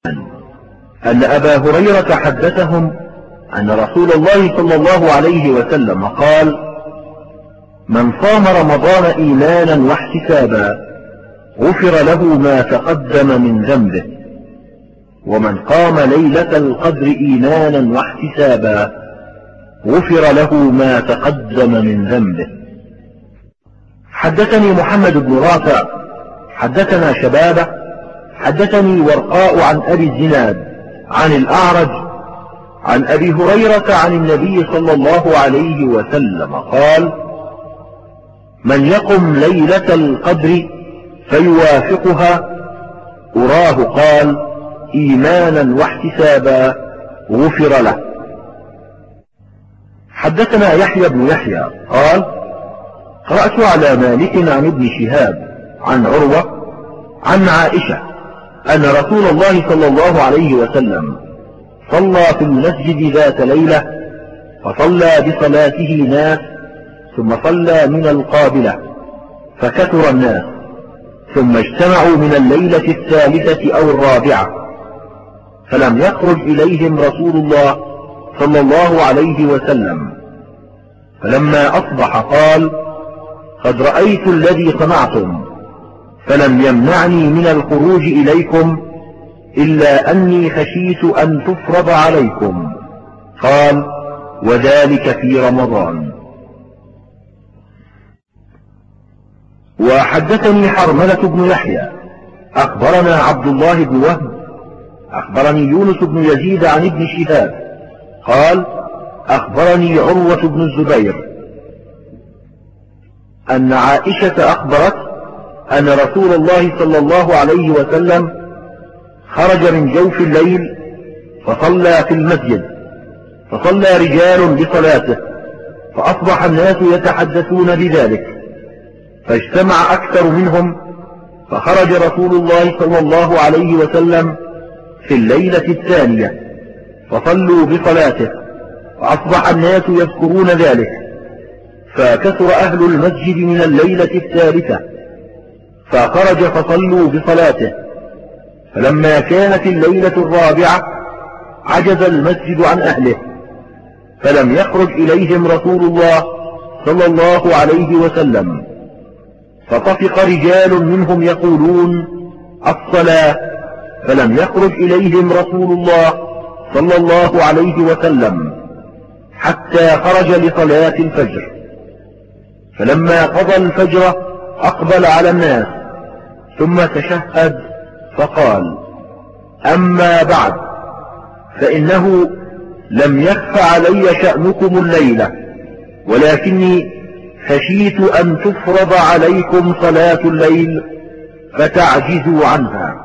أن أبا هريرة حدثهم أن رسول الله صلى الله عليه وسلم قال: من صام رمضان إيمانا واحتسابا غفر له ما تقدم من ذنبه، ومن قام ليلة القدر إيمانا واحتسابا غفر له ما تقدم من ذنبه. حدثني محمد بن رافع حدثنا شبابه حدثني ورقاء عن أبي الزناد عن الأعرج عن أبي هريرة عن النبي صلى الله عليه وسلم قال: من يقم ليلة القدر فيوافقها أراه قال إيمانا واحتسابا غفر له. حدثنا يحيى بن يحيى قال: قرأت على مالك عن ابن شهاب عن عروة عن عائشة أن رسول الله صلى الله عليه وسلم صلى في المسجد ذات ليلة، فصلى بصلاته ناس، ثم صلى من القابلة فكثر الناس، ثم اجتمعوا من الليلة الثالثة أو الرابعة، فلم يخرج إليهم رسول الله صلى الله عليه وسلم، فلما أصبح قال: قد رأيت الذي صنعتم، فلم يمنعني من الخروج إليكم إلا أني خشيت أن تفرض عليكم. قال: وذلك في رمضان. وحدثني حرملة بن يحيى أخبرنا عبد الله بن وهب أخبرني يونس بن يزيد عن ابن شهاب قال: أخبرني عروة بن الزبير أن عائشة أخبرت أن رسول الله صلى الله عليه وسلم خرج من جوف الليل فصلى في المسجد، فصلى رجال بصلاته، فأصبح الناس يتحدثون بذلك، فاجتمع أكثر منهم، فخرج رسول الله صلى الله عليه وسلم في الليلة الثانية فصلوا بصلاته، فأصبح الناس يذكرون ذلك، فكثر أهل المسجد من الليلة الثالثة، فخرج فصلوا بصلاته، فلما كانت الليلة الرابعة عجز المسجد عن أهله، فلم يخرج إليهم رسول الله صلى الله عليه وسلم، فطفق رجال منهم يقولون: الصلاة، فلم يخرج إليهم رسول الله صلى الله عليه وسلم حتى خرج لصلاة الفجر، فلما قضى الفجر أقبل على الناس ثم تشهد فقال: أما بعد، فإنه لم يخف علي شأنكم الليلة، ولكني خشيت أن تفرض عليكم صلاة الليل فتعجزوا عنها.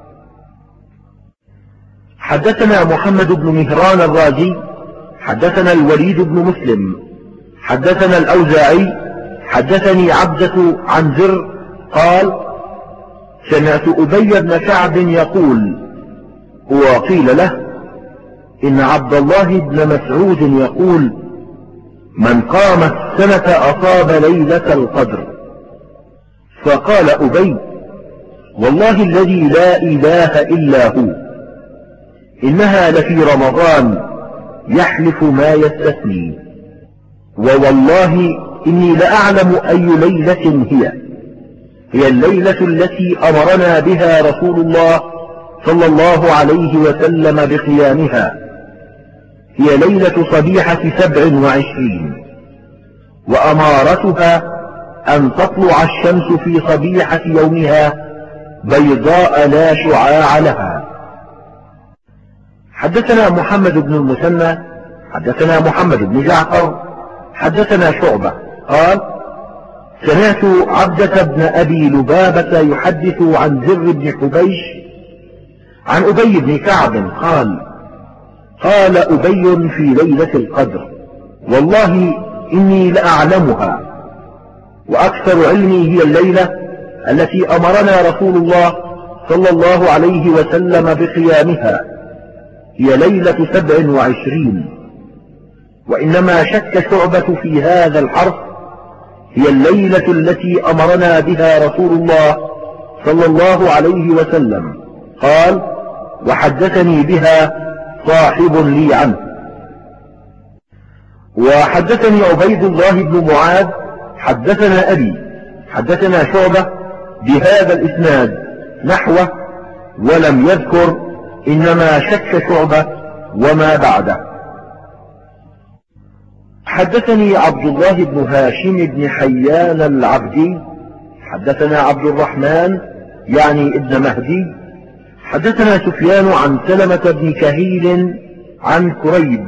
حدثنا محمد بن مهران الرازي حدثنا الوليد بن مسلم حدثنا الأوزاعي حدثني عبدة عن زر قال: سمعت أبي بن كعب يقول، وقيل له: إن عبد الله بن مسعود يقول: من قام السنة أصاب ليلة القدر. فقال أبي: والله الذي لا إله إلا هو، إنها لفي رمضان يحلف ما يستثني، ووالله إني لأعلم أي ليلة هي الليلة التي أمرنا بها رسول الله صلى الله عليه وسلم بقيامها، هي ليلة صبيحة 27، وأمارتها أن تطلع الشمس في صبيحة يومها بيضاء لا شعاع لها. حدثنا محمد بن المثنى حدثنا محمد بن جعفر حدثنا شعبة قال: سمعت عبدة بن أبي لبابة يحدث عن زر بن حبيش عن أبي بن كعب قال: قال أبي في ليلة القدر: والله إني لأعلمها، وأكثر علمي هي الليلة التي أمرنا رسول الله صلى الله عليه وسلم بقيامها، هي ليلة 27. وإنما شك شعبة في هذا الحرف، هي الليلة التي أمرنا بها رسول الله صلى الله عليه وسلم. قال: وحدثني بها صاحب لي عنه. وحدثني عبيد الله بن معاذ حدثنا أبي حدثنا شعبة بهذا الإسناد نحوه، ولم يذكر، إنما شك شعبة وما بعده. حدثني عبد الله بن هاشم بن حيان العبدي حدثنا عبد الرحمن يعني ابن مهدي حدثنا سفيان عن سلمة بن كهيل عن كريب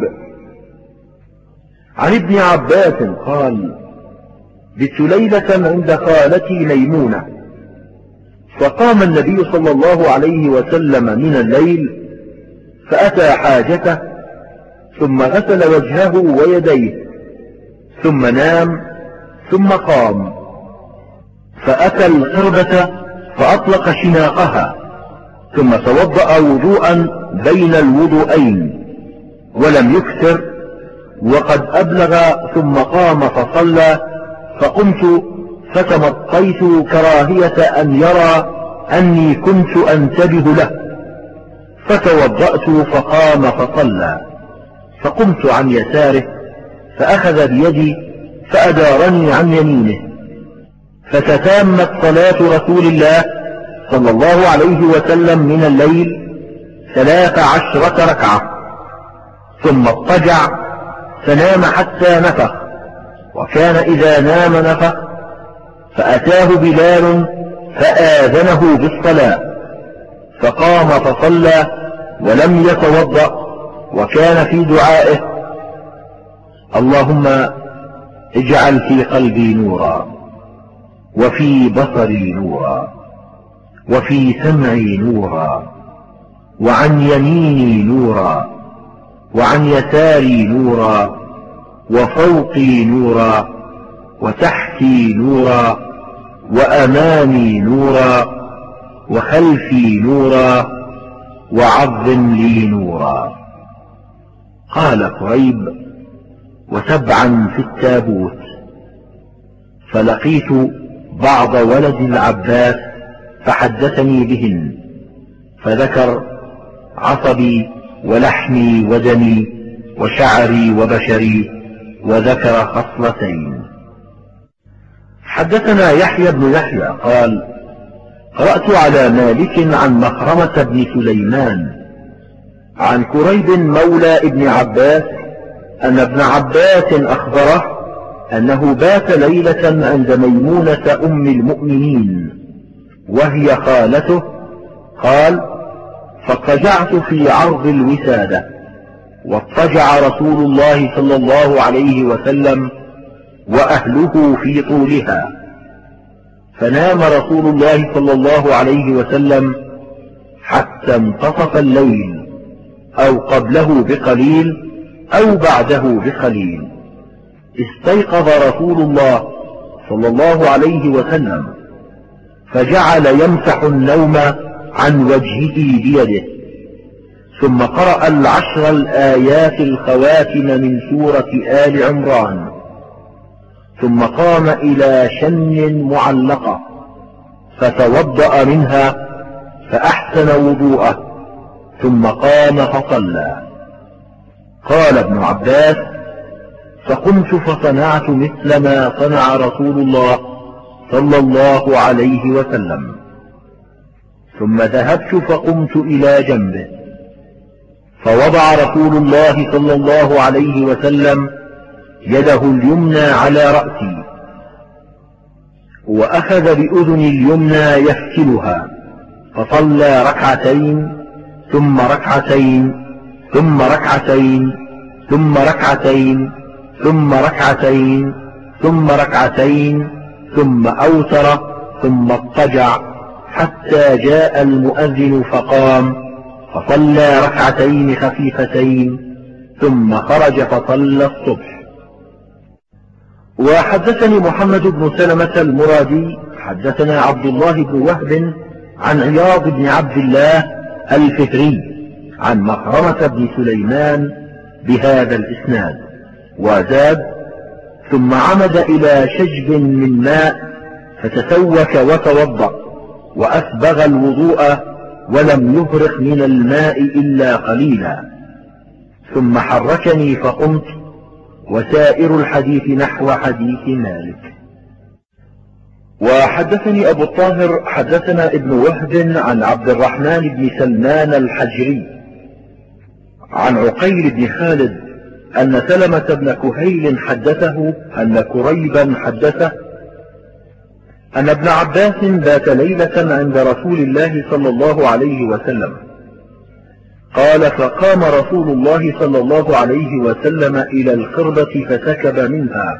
عن ابن عباس قال: بت ليلة عند خالتي ميمونة، فقام النبي صلى الله عليه وسلم من الليل فأتى حاجته، ثم غسل وجهه ويديه، ثم نام، ثم قام فأتى القربة فأطلق شناقها، ثم توضأ وضوءا بين الوضوءين ولم يكثر، وقد أبلغ، ثم قام فصلى، فقمت فتمطيت كراهية أن يرى أني كنت أنتبه له، فتوضأت فقام فصلى، فقمت عن يساره فأخذ بيدي فأدارني عن يمينه، فتتامت صلاة رسول الله صلى الله عليه وسلم من الليل 13 ركعة، ثم اضطجع فنام حتى نفخ، وكان إذا نام نفخ، فأتاه بلال فآذنه بالصلاة، فقام فصلى ولم يتوضأ، وكان في دعائه: اللهم اجعل في قلبي نورا، وفي بصري نورا، وفي سمعي نورا، وعن يميني نورا، وعن يساري نورا، وفوقي نورا، وتحتي نورا، وأمامي نورا، وخلفي نورا، وعظم لي نورا. قال قريب: وسبعا في التابوت. فلقيت بعض ولد العباس فحدثني بهن، فذكر عصبي ولحمي ودمي وشعري وبشري، وذكر خصلتين. حدثنا يحيى بن يحيى قال: قرأت على مالك عن مخرمة بن سليمان عن كريب مولى ابن عباس أن ابن عباس أخبره أنه بات ليلة عند ميمونة أم المؤمنين وهي خالته. قال: فاضطجعت في عرض الوسادة، واضطجع رسول الله صلى الله عليه وسلم وأهله في طولها، فنام رسول الله صلى الله عليه وسلم حتى انتصف الليل، أو قبله بقليل أو بعده بقليل. استيقظ رسول الله صلى الله عليه وسلم فجعل يمسح النوم عن وجهه بيده، ثم قرأ 10 الآيات الخواتم من سورة آل عمران، ثم قام إلى شن معلقة فتوضأ منها فأحسن وضوءه، ثم قام فصلى. قال ابن عباس: فقمت فصنعت مثل ما صنع رسول الله صلى الله عليه وسلم، ثم ذهبت فقمت إلى جنبه، فوضع رسول الله صلى الله عليه وسلم يده اليمنى على رأسي، وأخذ بأذن اليمنى يفتلها، فصلى ركعتين، ثم ركعتين، ثم ركعتين، ثم ركعتين، ثم ركعتين، ثم ركعتين، ثم أوتر، ثم اضطجع حتى جاء المؤذن فقام فصلى ركعتين خفيفتين، ثم خرج فصلى الصبح. وحدثني محمد بن سلمة المرادي حدثنا عبد الله بن وهب عن عياض بن عبد الله الفهري عن مخرمة بن سليمان بهذا الإسناد، وزاد: ثم عمد إلى شجب من ماء فتسوك وتوضأ، وأسبغ الوضوء، ولم يفرق من الماء إلا قليلا، ثم حركني فقمت، وسائر الحديث نحو حديث مالك. وحدثني أبو الطاهر حدثنا ابن وهب عن عبد الرحمن بن سلمان الحجري عن عقيل بن خالد أن سلمة بن كهيل حدثه أن كريبا حدثه أن ابن عباس بات ليلة عند رسول الله صلى الله عليه وسلم. قال: فقام رسول الله صلى الله عليه وسلم إلى القربة فسكب منها،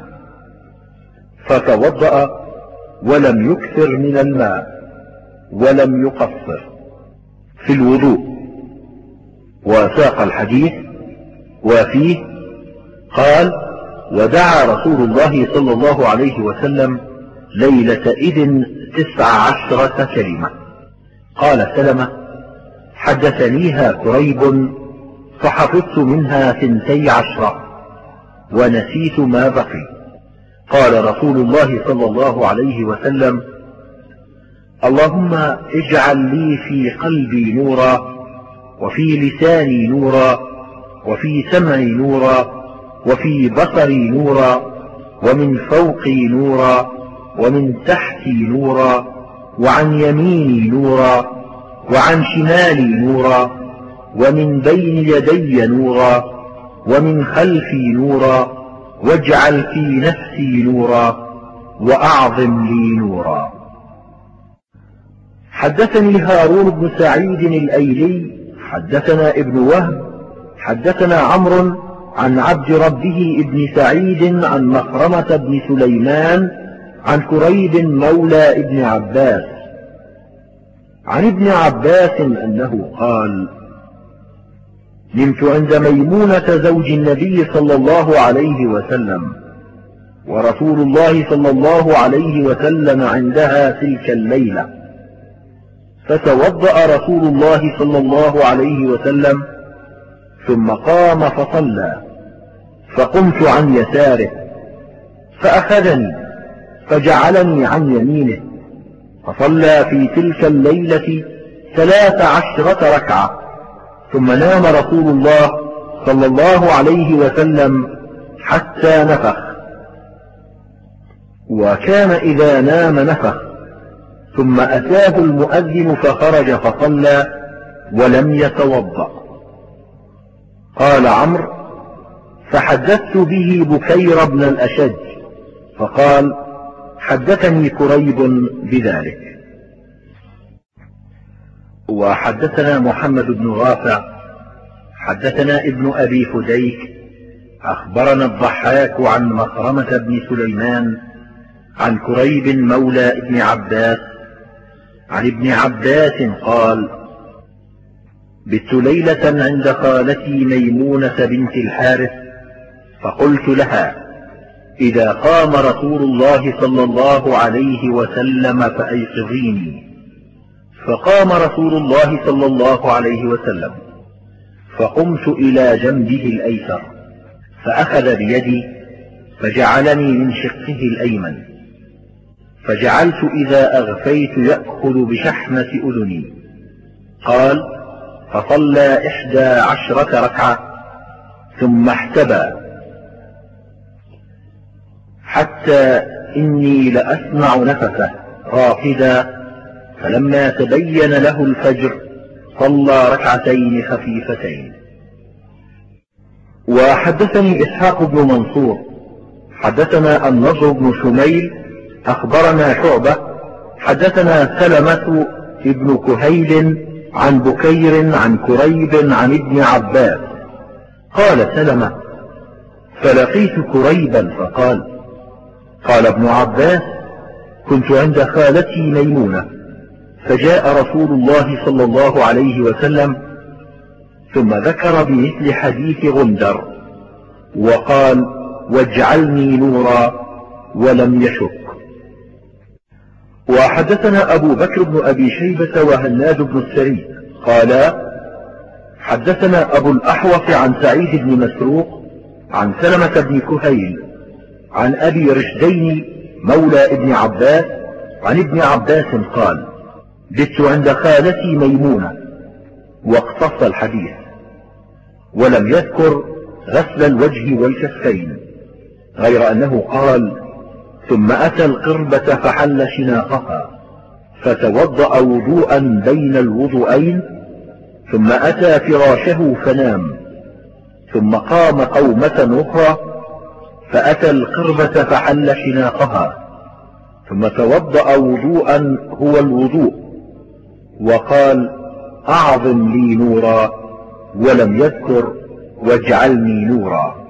فتوضأ ولم يكثر من الماء ولم يقصر في الوضوء. وساق الحديث وفيه قال: ودعا رسول الله صلى الله عليه وسلم ليلة إذن 19 كلمة. قال سلمة: حدثنيها كريب فحفظت منها 12 ونسيت ما بقي. قال رسول الله صلى الله عليه وسلم: اللهم اجعل لي في قلبي نورا، وفي لساني نورا، وفي سمعي نورا، وفي بصري نورا، ومن فوقي نورا، ومن تحتي نورا، وعن يميني نورا، وعن شمالي نورا، ومن بين يدي نورا، ومن خلفي نورا، واجعل في نفسي نورا، وأعظم لي نورا. حدثني هارون بن سعيد الأيلي حدثنا ابن وهب حدثنا عمرو عن عبد ربه ابن سعيد عن مخرمة بن سليمان عن كريب مولى ابن عباس عن ابن عباس أنه قال: نمت عند ميمونة زوج النبي صلى الله عليه وسلم، ورسول الله صلى الله عليه وسلم عندها تلك الليلة، فتوضأ رسول الله صلى الله عليه وسلم ثم قام فصلى، فقمت عن يساره فأخذني فجعلني عن يمينه، فصلى في تلك الليلة 13 ركعة، ثم نام رسول الله صلى الله عليه وسلم حتى نفخ. وكان إذا نام نفخ، ثم أتاه المؤذن فخرج فصلى ولم يتوضأ. قال عمرو: فحدثت به بكير بن الأشج، فقال: حدثني كريب بذلك. وحدثنا محمد بن رافع حدثنا ابن أبي فديك أخبرنا الضحاك عن مخرمة بن سليمان عن كريب مولى ابن عباس عن ابن عباس قال: بت ليلة عند خالتي ميمونة بنت الحارث، فقلت لها: إذا قام رسول الله صلى الله عليه وسلم فأيقظيني. فقام رسول الله صلى الله عليه وسلم، فقمت إلى جنبه الأيسر، فأخذ بيدي فجعلني من شقه الأيمن، فجعلت إذا أغفيت يأخذ بشحمة أذني. قال: فصلى 11 ركعة ثم احتبى، حتى إني لأسمع نفسه راقدا، فلما تبين له الفجر صلى ركعتين خفيفتين. وحدثني إسحاق بن منصور حدثنا النضر بن شميل أخبرنا شعبة حدثنا سلمة ابن كهيل عن بكير عن كريب عن ابن عباس قال سلمة: فلقيت كريبا فقال: قال ابن عباس: كنت عند خالتي ميمونة، فجاء رسول الله صلى الله عليه وسلم، ثم ذكر بمثل حديث غندر، وقال: واجعلني نورا، ولم يشك. وحدثنا أبو بكر بن أبي شيبة وهناد بن السري قالا: حدثنا أبو الأحوص عن سعيد بن مسروق عن سلمة بن كهيل عن أبي رشدين مولى ابن عباس عن ابن عباس قال: بت عند خالتي ميمونة، واقتص الحديث، ولم يذكر غسل الوجه والكفين، غير أنه قال: ثم أتى القربة فحل شناقها فتوضأ وضوءا بين الوضوءين، ثم أتى فراشه فنام، ثم قام قومة أخرى فأتى القربة فحل شناقها، ثم توضأ وضوءا هو الوضوء، وقال: أعظم لي نورا، ولم يذكر واجعلني نورا.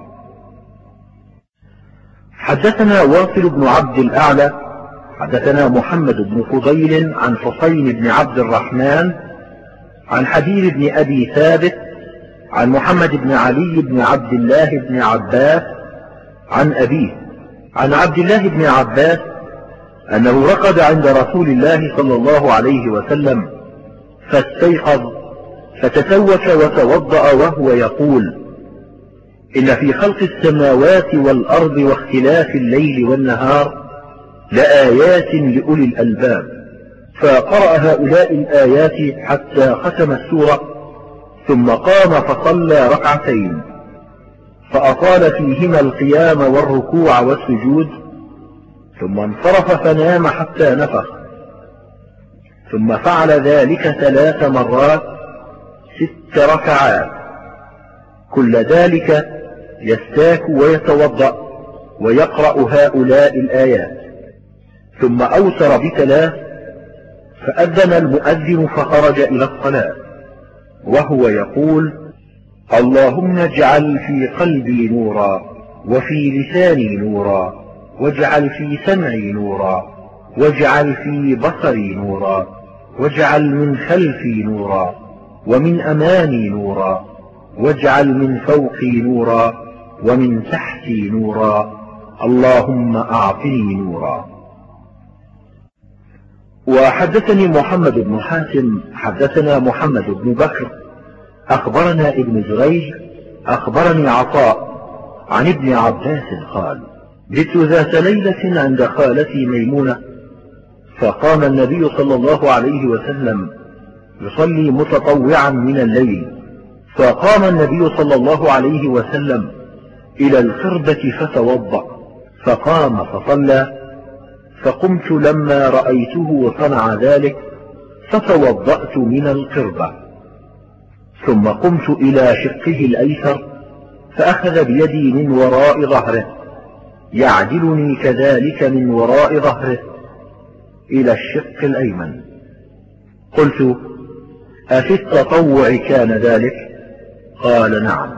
حدثنا واصل بن عبد الأعلى حدثنا محمد بن فضيل عن حسين بن عبد الرحمن عن حبيب بن أبي ثابت عن محمد بن علي بن عبد الله بن عباس عن أبيه عن عبد الله بن عباس أنه رقد عند رسول الله صلى الله عليه وسلم فاستيقظ فتسوك وتوضأ وهو يقول: إن في خلق السماوات والأرض واختلاف الليل والنهار لآيات لأولي الألباب، فقرأ هؤلاء الآيات حتى ختم السورة، ثم قام فصلى ركعتين فأطال فيهما القيام والركوع والسجود، ثم انصرف فنام حتى نفخ، ثم فعل ذلك 3 مرات 6 ركعات، كل ذلك يستاك ويتوضأ ويقرأ هؤلاء الآيات، ثم أوتر ب3 فأذن المؤذن فخرج إلى الصلاة وهو يقول: اللهم اجعل في قلبي نورا، وفي لساني نورا، واجعل في سمعي نورا، واجعل في بصري نورا، واجعل من خلفي نورا، ومن أمامي نورا، واجعل من فوقي نورا، ومن تحتي نورا، اللهم أعطني نورا. وحدثني محمد بن حاتم حدثنا محمد بن بكر أخبرنا ابن جريج أخبرني عطاء عن ابن عباس قال: بت ذات ليلة عند خالتي ميمونة، فقام النبي صلى الله عليه وسلم يصلي متطوعا من الليل، فقام النبي صلى الله عليه وسلم إلى القربة فتوضأ، فقام فصلى، فقمت لما رأيته صنع ذلك فتوضأت من القربة، ثم قمت إلى شقه الأيسر فأخذ بيدي من وراء ظهره يعدلني كذلك من وراء ظهره إلى الشق الأيمن. قلت: أفي التطوع كان ذلك؟ قال: نعم.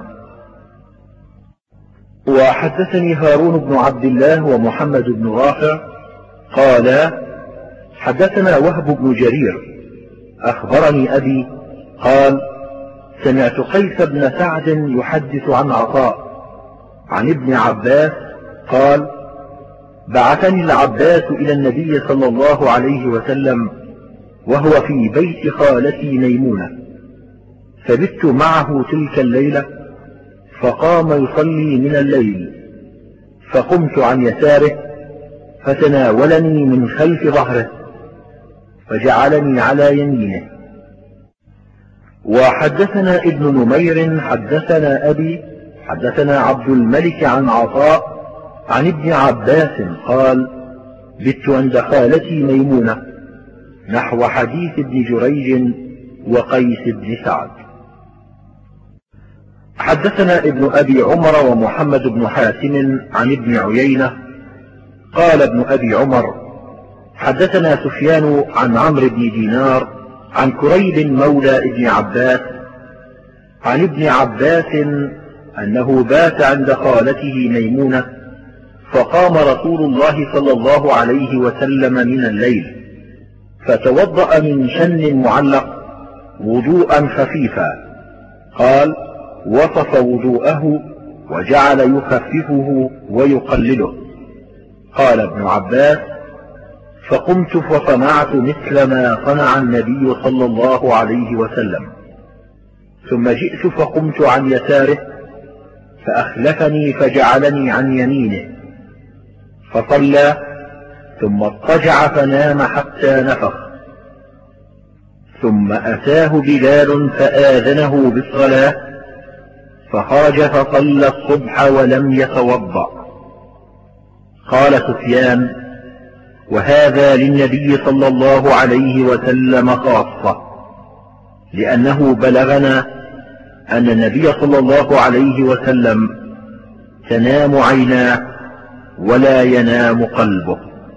وحدثني هارون بن عبد الله ومحمد بن رافع قال: حدثنا وهب بن جرير أخبرني أبي قال: سمعت قيس بن سعد يحدث عن عطاء عن ابن عباس قال: بعثني العباس إلى النبي صلى الله عليه وسلم وهو في بيت خالتي ميمونة، فبت معه تلك الليلة، فقام يصلي من الليل، فقمت عن يساره فتناولني من خلف ظهره فجعلني على يمينه. وحدثنا ابن نمير حدثنا أبي حدثنا عبد الملك عن عطاء عن ابن عباس قال: بت عند خالتي ميمونة، نحو حديث ابن جريج وقيس بن سعد. حدثنا ابن أبي عمر ومحمد بن حاتم عن ابن عيينة قال ابن أبي عمر: حدثنا سفيان عن عمرو بن دينار عن كريب مولى ابن عباس عن ابن عباس أنه بات عند خالته ميمونة، فقام رسول الله صلى الله عليه وسلم من الليل فتوضأ من شن معلق وضوءا خفيفا. قال: وصف وضوءه وجعل يخففه ويقلله. قال ابن عباس: فقمت فصنعت مثل ما صنع النبي صلى الله عليه وسلم، ثم جئت فقمت عن يساره فأخلفني فجعلني عن يمينه، فصلى ثم اضطجع فنام حتى نفخ، ثم أتاه بلال فآذنه بالصلاة، فخرج فصلى الصبح ولم يتوضأ. قال سفيان: وهذا للنبي صلى الله عليه وسلم خاصة، لأنه بلغنا أن النبي صلى الله عليه وسلم تنام عيناه ولا ينام قلبه.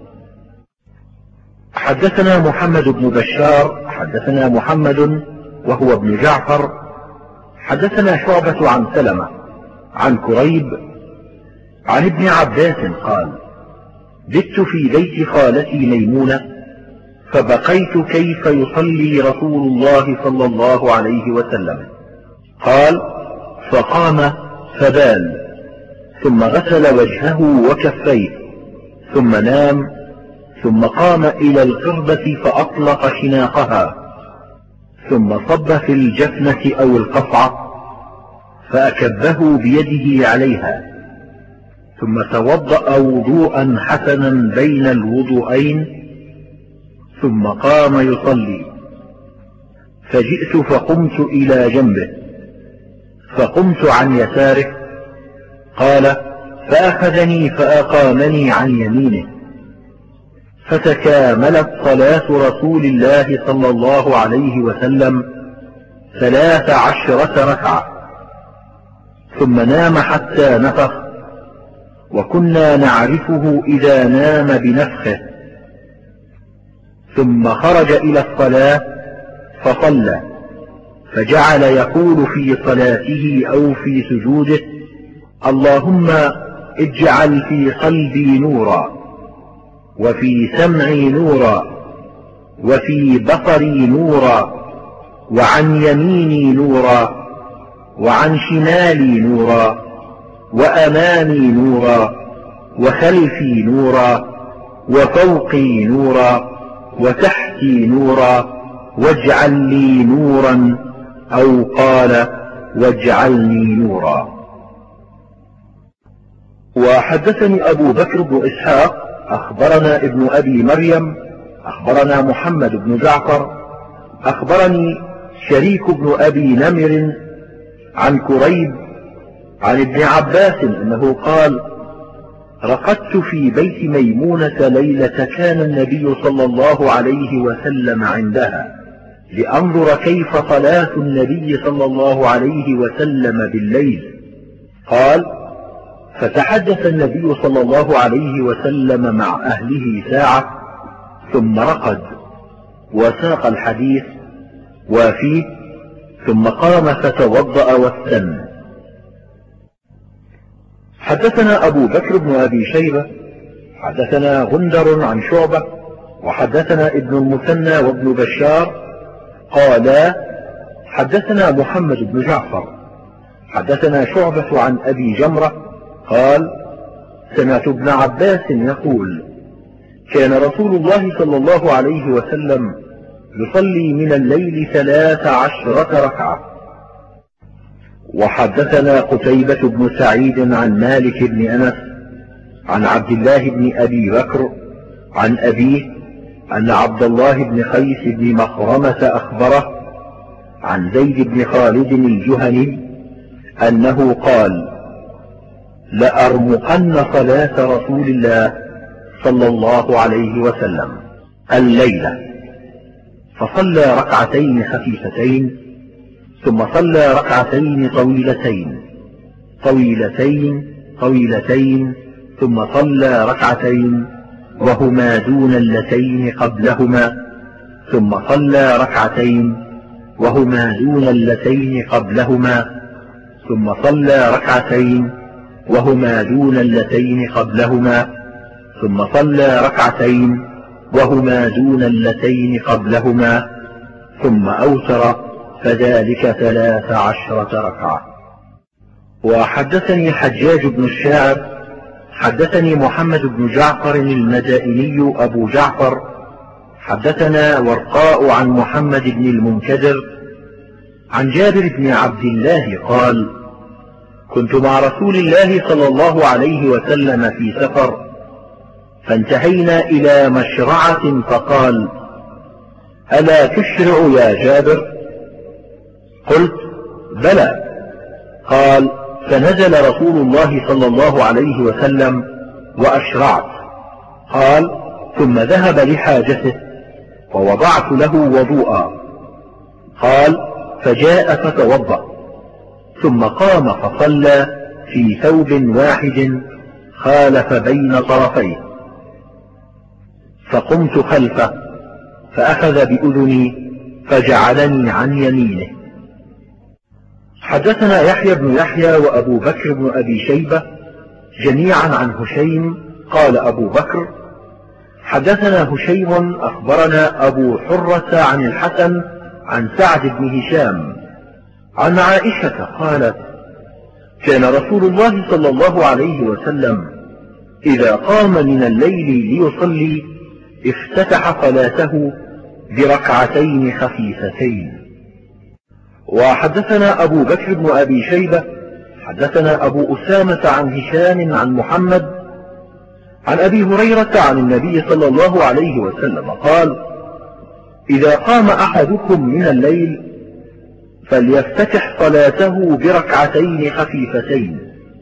حدثنا محمد بن بشار حدثنا محمد وهو ابن جعفر حدثنا شعبة عن سلمة عن كريب عن ابن عباس قال: بت في بيت خالتي ميمونة فبقيت كيف يصلي رسول الله صلى الله عليه وسلم. قال: فقام فبال، ثم غسل وجهه وكفيه، ثم نام، ثم قام إلى القربة فأطلق شناقها، ثم صب في الجفنة أو القصعة فأكبه بيده عليها، ثم توضأ وضوءا حسنا بين الوضوءين، ثم قام يصلي. فجئت فقمت إلى جنبه، فقمت عن يساره. قال: فأخذني فأقامني عن يمينه، فتكاملت صلاة رسول الله صلى الله عليه وسلم 13 ركعة، ثم نام حتى نفخ، وكنا نعرفه إذا نام بنفخه. ثم خرج إلى الصلاة فصلى، فجعل يقول في صلاته أو في سجوده: اللهم اجعل في قلبي نورا، وفي سمعي نورا، وفي بصري نورا، وعن يميني نورا، وعن شمالي نورا، وأمامي نورا، وخلفي نورا، وفوقي نورا، وتحتي نورا، واجعل لي نورا، أو قال: واجعلني نورا. وحدثني أبو بكر بن إسحاق أخبرنا ابن أبي مريم أخبرنا محمد بن جعفر أخبرني شريك بن أبي نمر عن كريب عن ابن عباس أنه قال: رقدت في بيت ميمونة ليلة كان النبي صلى الله عليه وسلم عندها لأنظر كيف صلاة النبي صلى الله عليه وسلم بالليل. قال: فتحدث النبي صلى الله عليه وسلم مع أهله ساعة، ثم رقد وساق الحديث وفيه، ثم قام فتوضأ واستن. حدثنا أبو بكر بن أبي شيبة حدثنا غندر عن شعبة وحدثنا ابن المثنى وابن بشار قالا: حدثنا محمد بن جعفر حدثنا شعبة عن أبي جمرة قال: سمعت ابن عباس يقول: كان رسول الله صلى الله عليه وسلم يصلي من الليل 13 ركعة. وحدثنا قتيبة بن سعيد عن مالك بن أنس عن عبد الله بن أبي بكر عن أبيه أن عبد الله بن قيس بن مخرمة أخبره عن زيد بن خالد الجهني أنه قال: لأرمقن صلاة رسول الله صلى الله عليه وسلم الليلة. فصلى ركعتين خفيفتين، ثم صلى ركعتين طويلتين طويلتين طويلتين، ثم صلى ركعتين وهما دون اللتين قبلهما، ثم صلى ركعتين وهما دون اللتين قبلهما، ثم صلى ركعتين وهما دون اللتين قبلهما، ثم صلى ركعتين وهما دون اللتين قبلهما، ثم أوتر، فذلك 13 ركعة. وحدثني حجاج بن الشاعر حدثني محمد بن جعفر المدائني أبو جعفر حدثنا ورقاء عن محمد بن المنكدر عن جابر بن عبد الله قال: كنت مع رسول الله صلى الله عليه وسلم في سفر، فانتهينا إلى مشرعة فقال: ألا تشرع يا جابر؟ قلت بلى. قال فنزل رسول الله صلى الله عليه وسلم وأشرعت. قال ثم ذهب لحاجته ووضعت له وضوءا. قال فجاء فتوضأ ثم قام فصلى في ثوب واحد خالف بين طرفيه، فقمت خلفه فأخذ بأذني فجعلني عن يمينه. حدثنا يحيى بن يحيى وأبو بكر بن أبي شيبة جميعا عن هشيم قال أبو بكر حدثنا هشيم أخبرنا أبو حرة عن الحسن عن سعد بن هشام عن عائشة قالت كان رسول الله صلى الله عليه وسلم إذا قام من الليل ليصلي افتتح صلاته بركعتين خفيفتين. وحدثنا أبو بكر بن أبي شيبة حدثنا أبو أسامة عن هشام عن محمد عن أبي هريرة عن النبي صلى الله عليه وسلم قال إذا قام أحدكم من الليل فليفتتح صلاته بركعتين خفيفتين.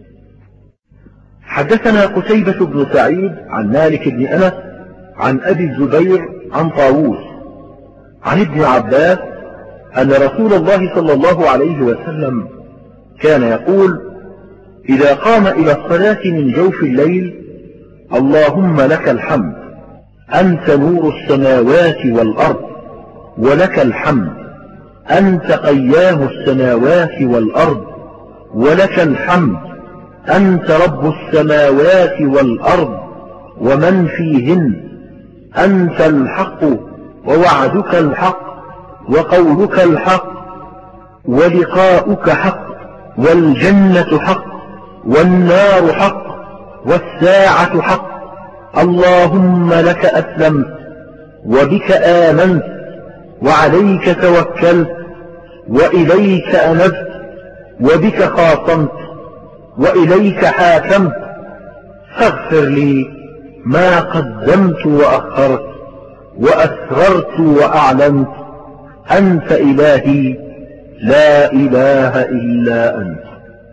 حدثنا قتيبة بن سعيد عن مالك بن أنس عن أبي الزبير عن طاووس عن ابن عباس أن رسول الله صلى الله عليه وسلم كان يقول إذا قام إلى الصلاة من جوف الليل اللهم لك الحمد أنت نور السماوات والأرض ولك الحمد أنت قيام السماوات والأرض ولك الحمد أنت رب السماوات والأرض ومن فيهن أنت الحق ووعدك الحق وقولك الحق ولقاؤك حق والجنة حق والنار حق والساعة حق اللهم لك أسلمت وبك آمنت وعليك توكلت وإليك أنبت وبك خاصمت وإليك حاكمت فاغفر لي ما قدمت وأخرت وأسررت وأعلنت أنت إلهي لا إله إلا أنت.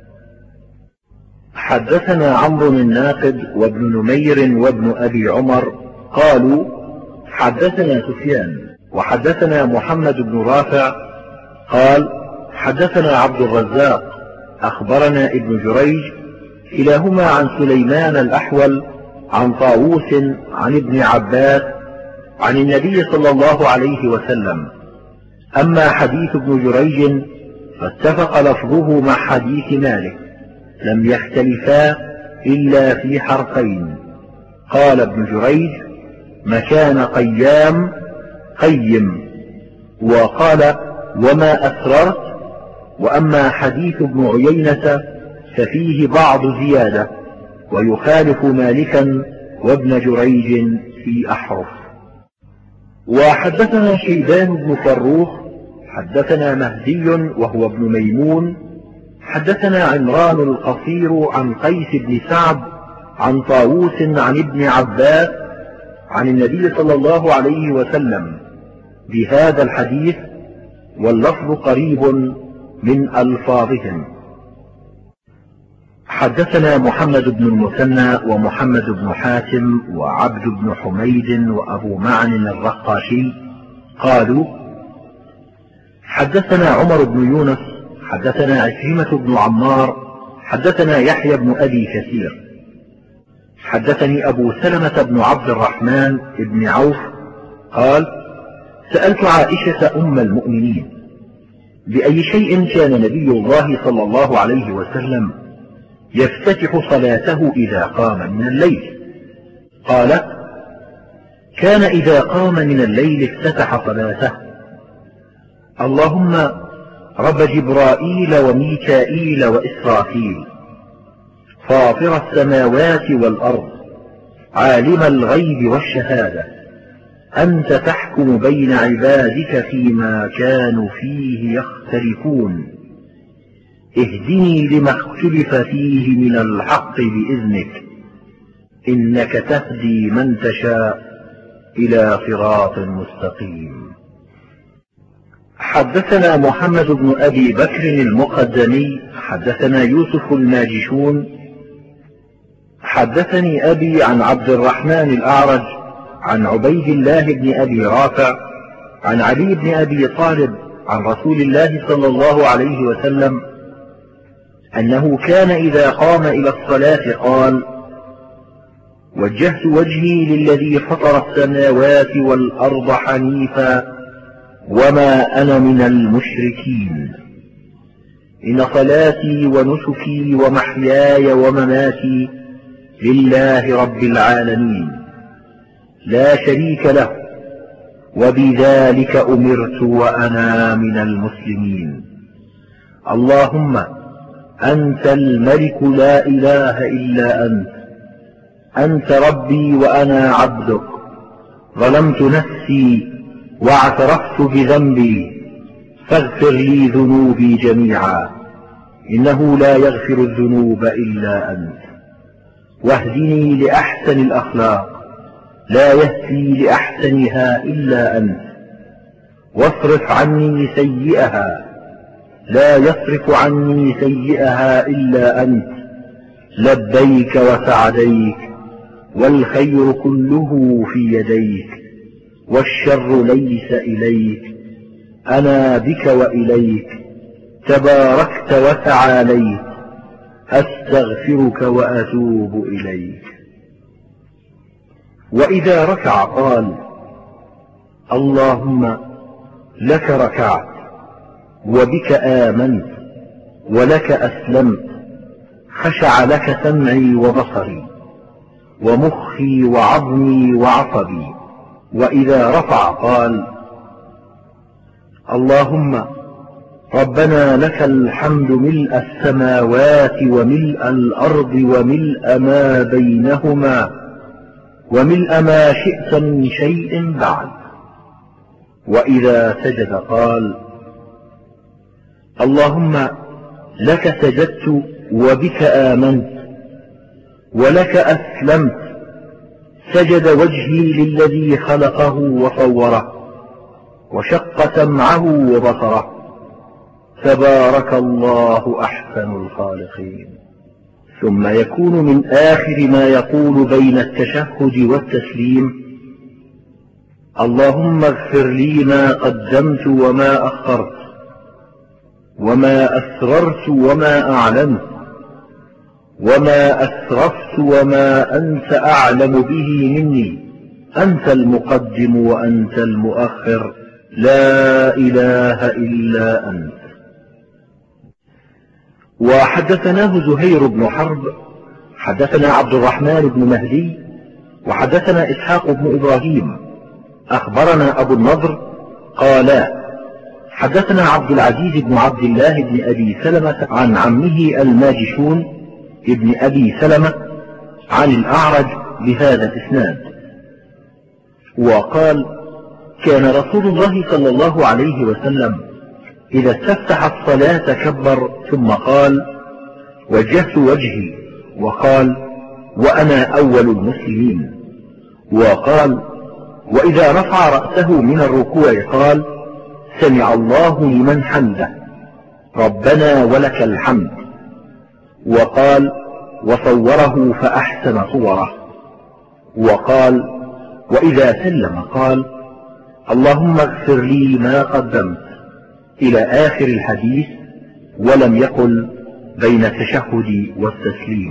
حدثنا عمرو الناقد وابن نمير وابن أبي عمر قالوا حدثنا سفيان وحدثنا محمد بن رافع قال حدثنا عبد الرزاق أخبرنا ابن جريج كلاهما عن سليمان الأحول عن طاووس عن ابن عباس عن النبي صلى الله عليه وسلم. أما حديث ابن جريج فاتفق لفظه مع حديث مالك لم يختلفا إلا في حرفين. قال ابن جريج مكان قيام قيم وقال وما أسررت. وأما حديث ابن عيينة ففيه بعض زيادة ويخالف مالكا وابن جريج في أحرف. وحدثنا شيبان بن فروخ حدثنا مهدي وهو ابن ميمون حدثنا عمران القصير عن قيس بن سعد عن طاووس عن ابن عباس عن النبي صلى الله عليه وسلم بهذا الحديث واللفظ قريب من ألفاظهم. حدثنا محمد بن المثنى ومحمد بن حاتم وعبد بن حميد وأبو معن الرقاشي قالوا حدثنا عمر بن يونس حدثنا عكرمة بن عمار حدثنا يحيى بن أبي كثير حدثني أبو سلمة بن عبد الرحمن بن عوف قال سألت عائشة أم المؤمنين بأي شيء كان نبي الله صلى الله عليه وسلم يفتتح صلاته إذا قام من الليل؟ قالت كان إذا قام من الليل افتتح صلاته اللهم رب جبرائيل وميكائيل وإسرافيل فاطر السماوات والأرض عالم الغيب والشهادة أنت تحكم بين عبادك فيما كانوا فيه يختلفون اهدني لما اختلف فيه من الحق بإذنك إنك تهدي من تشاء إلى صراط مستقيم. حدثنا محمد بن أبي بكر المقدمي حدثنا يوسف الماجشون حدثني أبي عن عبد الرحمن الأعرج عن عبيد الله بن أبي رافع عن علي بن أبي طالب عن رسول الله صلى الله عليه وسلم أنه كان إذا قام إلى الصلاة قال: وجهت وجهي للذي فطر السماوات والأرض حنيفا وما أنا من المشركين، إن صلاتي ونسكي ومحياي ومماتي لله رب العالمين لا شريك له، وبذلك أمرت وأنا من المسلمين. اللهم أنت الملك لا إله إلا أنت ربي وأنا عبدك، ظلمت نفسي واعترفت بذنبي، فاغفر لي ذنوبي جميعا، إنه لا يغفر الذنوب إلا أنت، واهدني لأحسن الأخلاق، لا يهدي لأحسنها إلا أنت، واصرف عني سيئها، لا يصرف عني سيئها إلا أنت، لبيك وسعديك، والخير كله في يديك، والشر ليس إليك، أنا بك وإليك، تباركت وتعاليت، أستغفرك وأتوب إليك. وإذا ركع قال: اللهم لك ركعت، وبك آمنت، ولك أسلمت، خشع لك سمعي وبصري، ومخي وعظمي وعصبي. وإذا رفع قال: اللهم ربنا لك الحمد ملء السماوات وملء الأرض وملء ما بينهما وملء ما شئت من شيء بعد. وإذا سجد قال: اللهم لك سجدت وبك آمنت ولك أسلمت، سجد وجهي للذي خلقه وصوره وشق سمعه وبصره، تبارك الله أحسن الخالقين. ثم يكون من آخر ما يقول بين التشهد والتسليم: اللهم اغفر لي ما قدمت وما أخرت وما أسررت وما أعلنت وما أسرفت وما أنت أعلم به مني، أنت المقدم وأنت المؤخر، لا إله إلا أنت. وحدثناه زهير بن حرب حدثنا عبد الرحمن بن مهدي وحدثنا إسحاق بن إبراهيم أخبرنا أبو النضر قالا: حدثنا عبد العزيز بن عبد الله بن أبي سلمة عن عمه الماجشون ابن أبي سلمة عن الأعرج بهذا الإسناد. وقال: كان رسول الله صلى الله عليه وسلم إذا استفتح الصلاة كبر ثم قال: وجهت وجهي، وقال: وأنا أول المسلمين، وقال: وإذا رفع رأسه من الركوع قال: سمع الله لمن حمده، ربنا ولك الحمد، وقال: وصوره فأحسن صوره، وقال: وإذا سلم قال: اللهم اغفر لي ما قدمت، إلى آخر الحديث، ولم يقل بين التشهد والتسليم.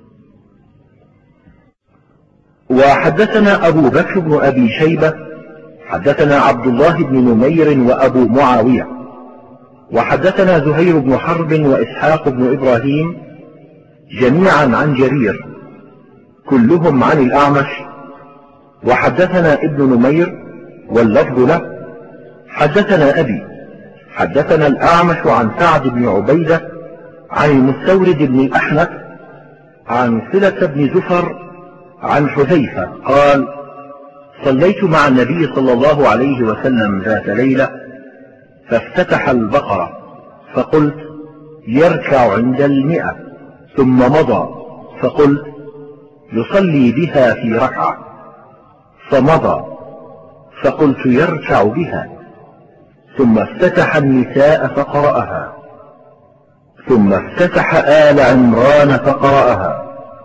وحدثنا أبو بكر بن أبي شيبة حدثنا عبد الله بن نمير وأبو معاوية وحدثنا زهير بن حرب وإسحاق بن إبراهيم جميعا عن جرير كلهم عن الأعمش. وحدثنا ابن نمير واللفظ له حدثنا أبي حدثنا الأعمش عن سعد بن عبيدة عن المستورد بن الأحنف عن صلة بن زفر عن حذيفة قال: صليت مع النبي صلى الله عليه وسلم ذات ليلة فافتتح البقرة، فقلت: يركع عند 100، ثم مضى، فقلت: يصلي بها في ركعة، فمضى، فقلت: يركع بها، ثم افتتح النساء فقرأها، ثم افتتح آل عمران فقرأها،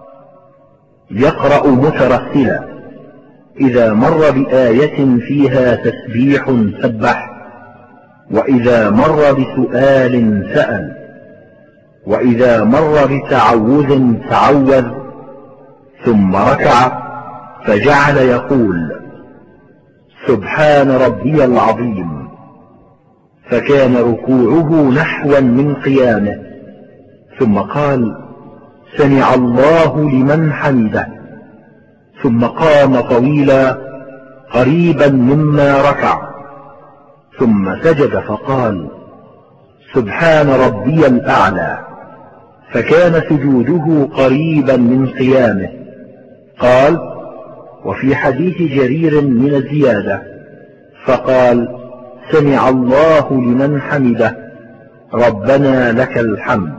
يقرأ مترسلا إذا مر بآية فيها تسبيح سبح، وإذا مر بسؤال سأل، وإذا مر بتعوذ تعوذ، ثم ركع فجعل يقول سبحان ربي العظيم، فكان ركوعه نحوا من قيامه، ثم قال سمع الله لمن حمده، ثم قام طويلا قريبا مما ركع، ثم سجد فقال سبحان ربي الأعلى، فكان سجوده قريبا من قيامه. قال وفي حديث جرير من الزيادة فقال سمع الله لمن حمده ربنا لك الحمد.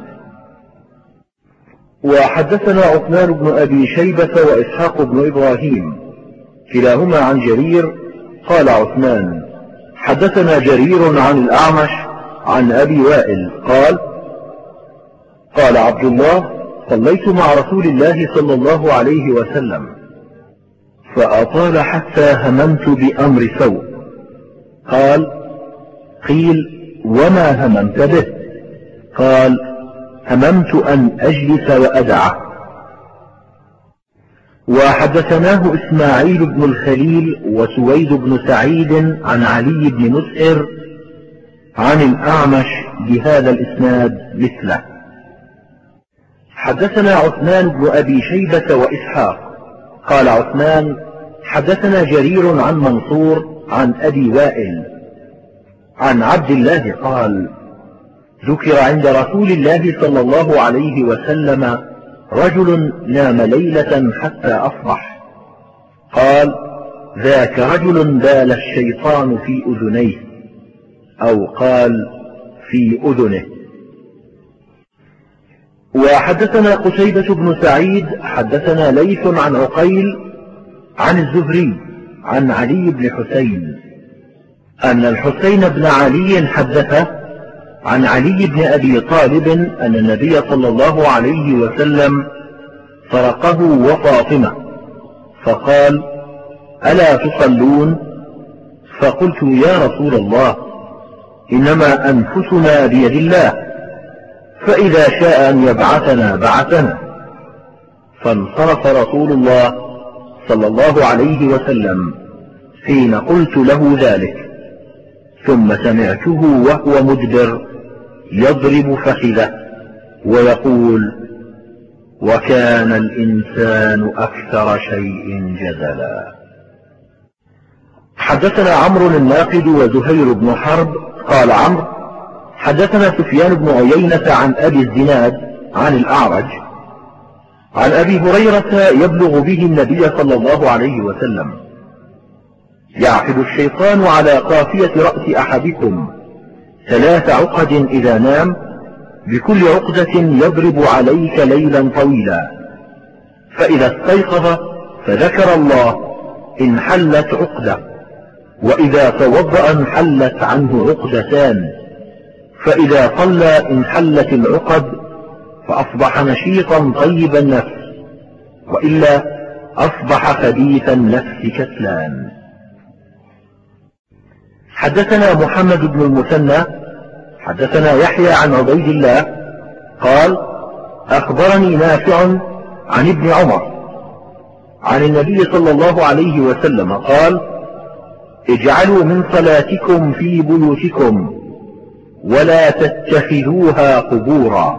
وحدثنا عثمان بن أبي شيبة وإسحاق بن إبراهيم كلاهما عن جرير قال عثمان حدثنا جرير عن الأعمش عن أبي وائل قال قال عبد الله صليت مع رسول الله صلى الله عليه وسلم فأطال حتى هممت بأمر سوء. قال قيل وما هممت به؟ قال هممت أن أجلس وأدعه. وحدثناه إسماعيل بن الخليل وسويد بن سعيد عن علي بن مسعر عن الأعمش بهذا الإسناد مثله. حدثنا عثمان بن أبي شيبة وإسحاق قال عثمان حدثنا جرير عن منصور عن أبي وائل عن عبد الله قال ذكر عند رسول الله صلى الله عليه وسلم رجل نام ليلة حتى أصبح، قال ذاك رجل بال الشيطان في أذنيه، أو قال في أذنه. وحدثنا قتيبة بن سعيد حدثنا ليث عن عقيل عن الزهري عن علي بن حسين أن الحسين بن علي حدثه عن علي بن أبي طالب أن النبي صلى الله عليه وسلم فرقه وفاطمة فقال ألا تصلون؟ فقلت يا رسول الله إنما أنفسنا بيد الله، فإذا شاء أن يبعثنا بعثنا. فانصرف رسول الله صلى الله عليه وسلم حين قلت له ذلك، ثم سمعته وهو مدبر يضرب فخذه ويقول وكان الإنسان أكثر شيء جدلا. حدثنا عمرو الناقد وزهير بن حرب قال عمرو حدثنا سفيان بن عيينة عن أبي الزناد عن الأعرج عن أبي هريرة يبلغ به النبي صلى الله عليه وسلم يعقد الشيطان على قافية رأس أحدكم 3 عقد إذا نام، بكل عقدة يضرب عليك ليلا طويلا، فإذا استيقظ فذكر الله انحلت عقدة، وإذا توضأ انحلت عنه عقدتان، فإذا صلى انحلت العقد فأصبح نشيطا طيب النفس، وإلا أصبح خبيث النفس كسلان. حدثنا محمد بن المثنى حدثنا يحيى عن عبيد الله قال أخبرني نافع عن ابن عمر عن النبي صلى الله عليه وسلم قال اجعلوا من صلاتكم في بيوتكم ولا تتخذوها قبورا.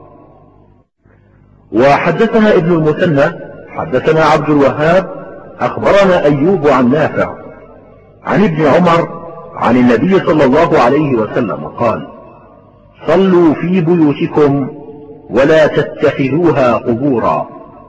وحدثنا ابن المثنى حدثنا عبد الوهاب أخبرنا أيوب عن نافع عن ابن عمر عن النبي صلى الله عليه وسلم قال صلوا في بيوتكم ولا تتخذوها قبورا.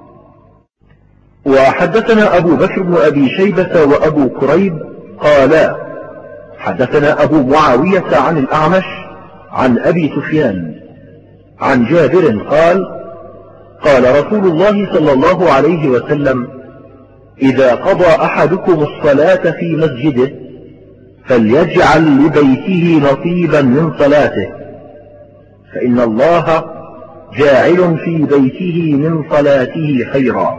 وحدثنا أبو بكر بن أبي شيبة وأبو كريب قالا حدثنا أبو معاوية عن الأعمش عن أبي سفيان عن جابر قال قال رسول الله صلى الله عليه وسلم إذا قضى أحدكم الصلاة في مسجده فليجعل لبيته نصيبا من صلاته، فإن الله جاعل في بيته من صلاته خيرا.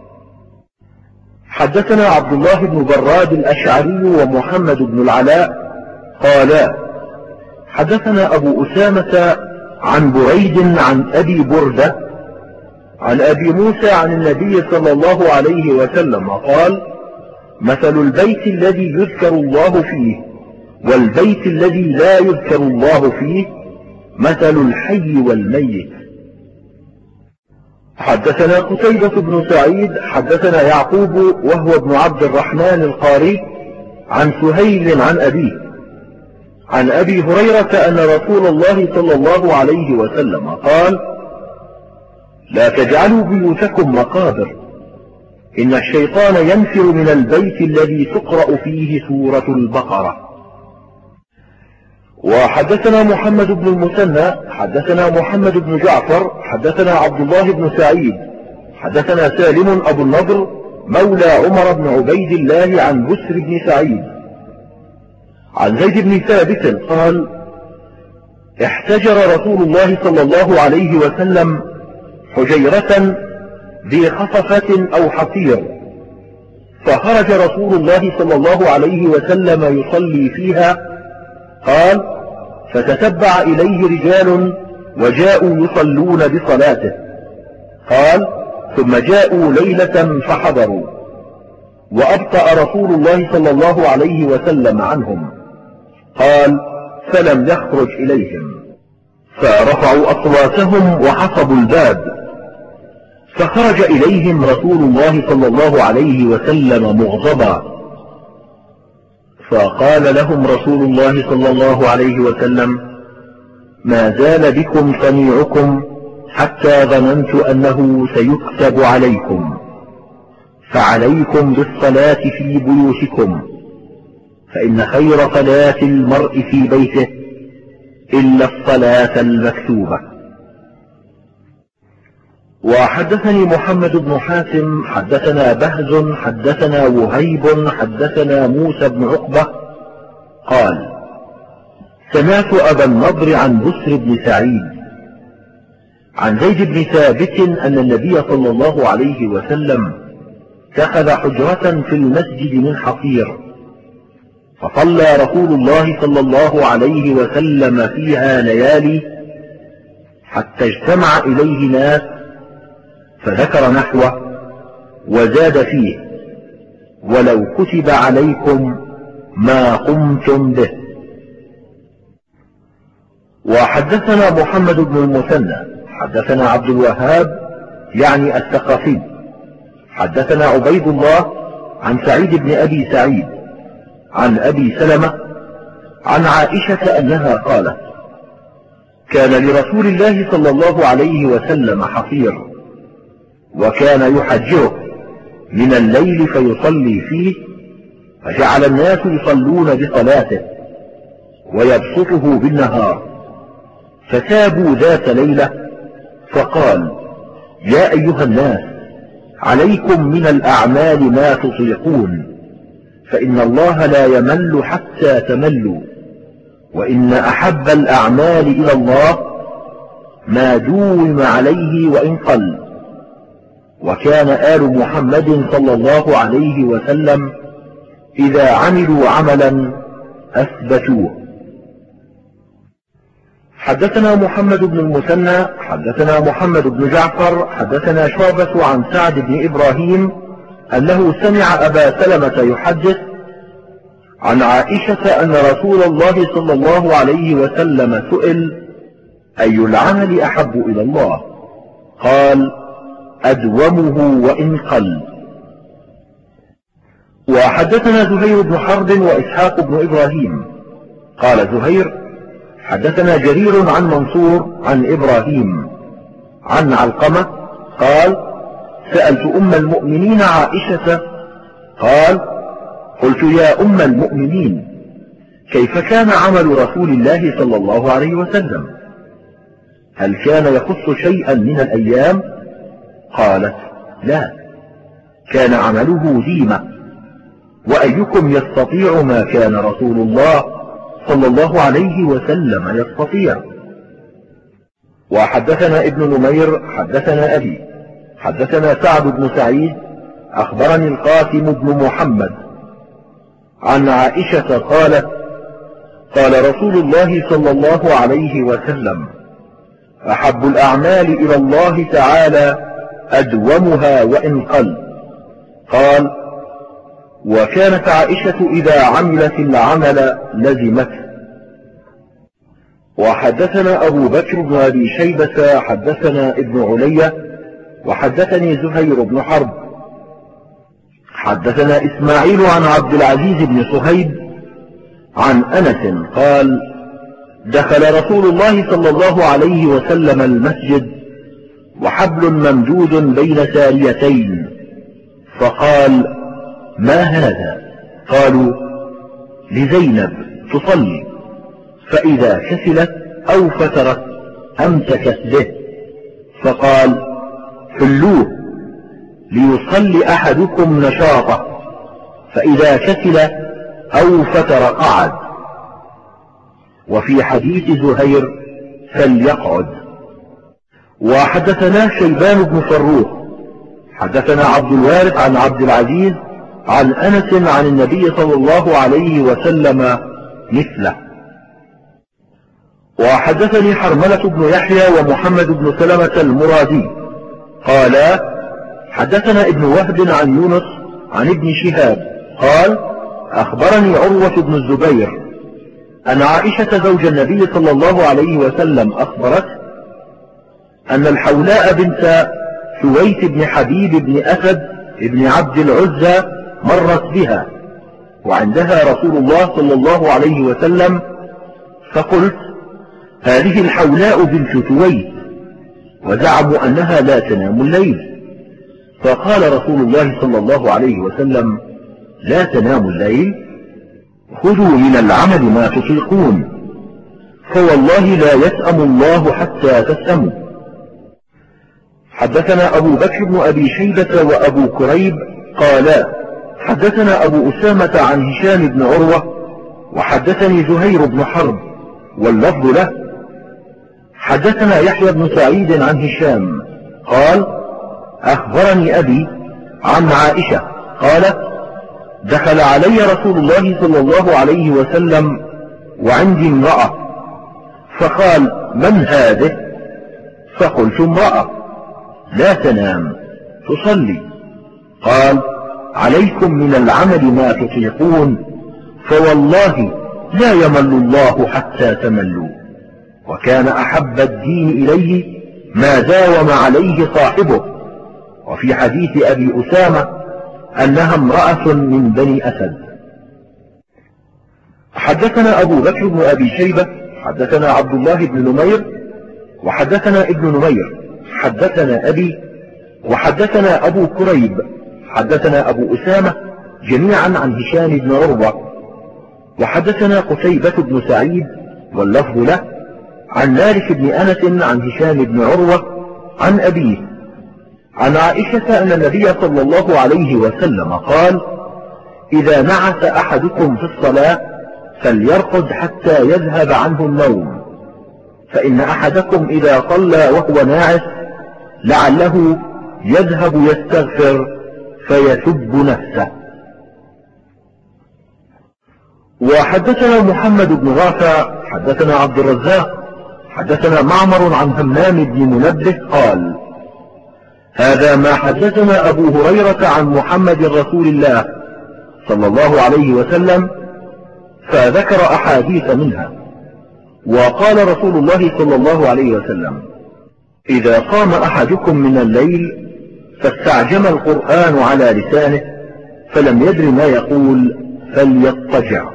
حدثنا عبد الله بن براد الأشعري ومحمد بن العلاء قالا حدثنا أبو أسامة عن بريد عن أبي بردة عن أبي موسى عن النبي صلى الله عليه وسلم قال: مثل البيت الذي يذكر الله فيه والبيت الذي لا يذكر الله فيه مثل الحي والميت. حدثنا قتيبة بن سعيد حدثنا يعقوب وهو ابن عبد الرحمن القاري عن سهيل عن أبيه عن أبي هريرة أن رسول الله صلى الله عليه وسلم قال: لا تجعلوا بيوتكم مقابر، إن الشيطان ينفر من البيت الذي تقرأ فيه سورة البقرة. وحدثنا محمد بن المثنى حدثنا محمد بن جعفر حدثنا عبد الله بن سعيد حدثنا سالم أبو النضر مولى عمر بن عبيد الله عن بسر بن سعيد عن زيد بن ثابت قال: احتجر رسول الله صلى الله عليه وسلم حجيرة ذي خصفة أو حصير، فخرج رسول الله صلى الله عليه وسلم يصلي فيها. قال: فتتبع إليه رجال وجاءوا يصلون بصلاته. قال: ثم جاءوا ليلة فحضروا، وأبطأ رسول الله صلى الله عليه وسلم عنهم. قال: فلم يخرج إليهم، فرفعوا أصواتهم وحصبوا الباب، فخرج إليهم رسول الله صلى الله عليه وسلم مغضبا، فقال لهم رسول الله صلى الله عليه وسلم: ما زال بكم صنيعكم حتى ظننت أنه سيكتب عليكم، فعليكم بالصلاة في بيوتكم، فإن خير صلاة المرء في بيته إلا الصلاة المكتوبة. وحدثني محمد بن حاتم حدثنا بهز حدثنا وهيب حدثنا موسى بن عقبة قال: سمعت أبا النضر عن بسر بن سعيد عن زيد بن ثابت أن النبي صلى الله عليه وسلم اتخذ حجرة في المسجد من حصير، فصلى رسول الله صلى الله عليه وسلم فيها ليالي حتى اجتمع إليه ناس، فذكر نحوه وزاد فيه: ولو كتب عليكم ما قمتم به. وحدثنا محمد بن المثنى حدثنا عبد الوهاب يعني الثقفي حدثنا عبيد الله عن سعيد بن أبي سعيد عن أبي سلمة عن عائشة أنها قالت: كان لرسول الله صلى الله عليه وسلم حصير، وكان يحجره من الليل فيصلي فيه، فجعل الناس يصلون بصلاته ويبسطه بالنهار، فتابوا ذات ليلة فقال: يا أيها الناس، عليكم من الأعمال ما تطيقون، فإن الله لا يمل حتى تملوا، وإن أحب الأعمال إلى الله ما دوم عليه وإن قل. وكان آل محمد صلى الله عليه وسلم إذا عملوا عملا أثبتوه. حدثنا محمد بن المثنى حدثنا محمد بن جعفر حدثنا شعبة عن سعد بن إبراهيم أنه سمع أبا سلمة يحدث عن عائشة أن رسول الله صلى الله عليه وسلم سئل: أي العمل أحب إلى الله؟ قال: أدومه وإن قل. وحدثنا زهير بن حرب وإسحاق بن إبراهيم قال زهير: حدثنا جرير عن منصور عن إبراهيم عن علقمة قال: سألت أم المؤمنين عائشة قال: قلت يا أم المؤمنين، كيف كان عمل رسول الله صلى الله عليه وسلم؟ هل كان يخص شيئا من الأيام؟ قالت: لا، كان عمله ديمة، وأيكم يستطيع ما كان رسول الله صلى الله عليه وسلم يستطيع. وحدثنا ابن نمير حدثنا أبي حدثنا سعد بن سعيد أخبرني القاسم بن محمد عن عائشة قالت: قال رسول الله صلى الله عليه وسلم: أحب الأعمال إلى الله تعالى أدومها وإن قل. قال: وكانت عائشة إذا عملت العمل لزمته. وحدثنا أبو بكر بن أبي شيبة حدثنا ابن علية وحدثني زهير بن حرب حدثنا إسماعيل عن عبد العزيز بن صهيب عن أنس قال: دخل رسول الله صلى الله عليه وسلم المسجد وحبل ممدود بين ساريتين، فقال: ما هذا؟ قالوا: لزينب تصلي، فإذا كسلت أو فترت أمسكت به، فقال: حلوه ليصلي أحدكم نشاطه، فإذا كسل أو فتر قعد. وفي حديث زهير: فليقعد. وحدثنا شيبان بن فروخ حدثنا عبد الوارث عن عبد العزيز عن أنس عن النبي صلى الله عليه وسلم مثله. وحدثني حرملة بن يحيى ومحمد بن سلمة المرادي قالا: حدثنا ابن وهب عن يونس عن ابن شهاب قال: أخبرني عروة بن الزبير أن عائشة زوج النبي صلى الله عليه وسلم أخبرت أن الحولاء بنت سويت بن حبيب بن أسد بن عبد العزى مرت بها وعندها رسول الله صلى الله عليه وسلم، فقلت: هذه الحولاء بنت سويت، وزعموا أنها لا تنام الليل. فقال رسول الله صلى الله عليه وسلم: لا تنام الليل، خذوا من العمل ما تطيقون، فوالله لا يسأم الله حتى تسأموا. حدثنا أبو بكر بن أبي شيبة وأبو كريب قالا: حدثنا أبو أسامة عن هشام بن عروة وحدثني زهير بن حرب واللفظ له. حدثنا يحيى بن سعيد عن هشام قال: أخبرني أبي عن عائشة قالت: دخل علي رسول الله صلى الله عليه وسلم وعندي امرأة، فقال: من هذه؟ فقلت: امرأة لا تنام تصلي. قال: عليكم من العمل ما تطيقون، فوالله لا يمل الله حتى تملوا. وكان أحب الدين إليه ما داوم عليه صاحبه. وفي حديث أبي أسامة أنها امرأة من بني أسد. حدثنا أبو بكر بن أبي شيبة حدثنا عبد الله بن نمير وحدثنا ابن نمير حدثنا أبي وحدثنا أبو كريب حدثنا أبو أسامة جميعا عن هشام بن عروة. وحدثنا قتيبة بن سعيد واللفظ له عن مالك بن أنس عن هشام بن عروة عن أبيه عن عائشة أن النبي صلى الله عليه وسلم قال: إذا نعس أحدكم في الصلاة فليرقد حتى يذهب عنه النوم، فإن أحدكم إذا صلى وهو ناعس لعله يذهب يستغفر فيسب نفسه. وحدثنا محمد بن رافع حدثنا عبد الرزاق حدثنا معمر عن همام بن منبه قال: هذا ما حدثنا أبو هريرة عن محمد رسول الله صلى الله عليه وسلم، فذكر أحاديث منها. وقال رسول الله صلى الله عليه وسلم: إذا قام أحدكم من الليل فاستعجم القرآن على لسانه فلم يدر ما يقول فليضطجع.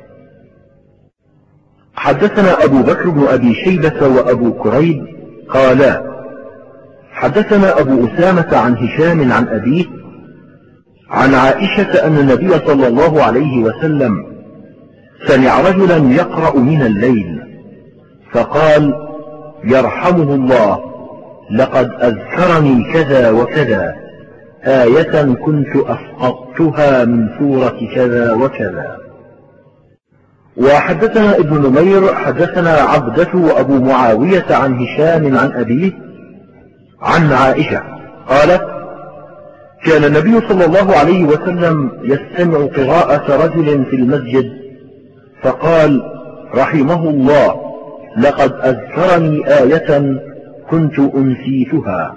حدثنا أبو بكر بن أبي شيبة وأبو كريب قالا: حدثنا أبو أسامة عن هشام عن أبيه عن عائشة أن النبي صلى الله عليه وسلم سمع رجلا يقرأ من الليل فقال: يرحمه الله، لقد أذكرني كذا وكذا آية كنت أسقط. قرأتها من سورة كذا وكذا. وحدثنا ابن نمير حدثنا عبدة وأبو معاوية عن هشام عن أبيه عن عائشة قالت: كان النبي صلى الله عليه وسلم يستمع قراءة رجل في المسجد فقال: رحمه الله، لقد أذكرني آية كنت أنسيتها.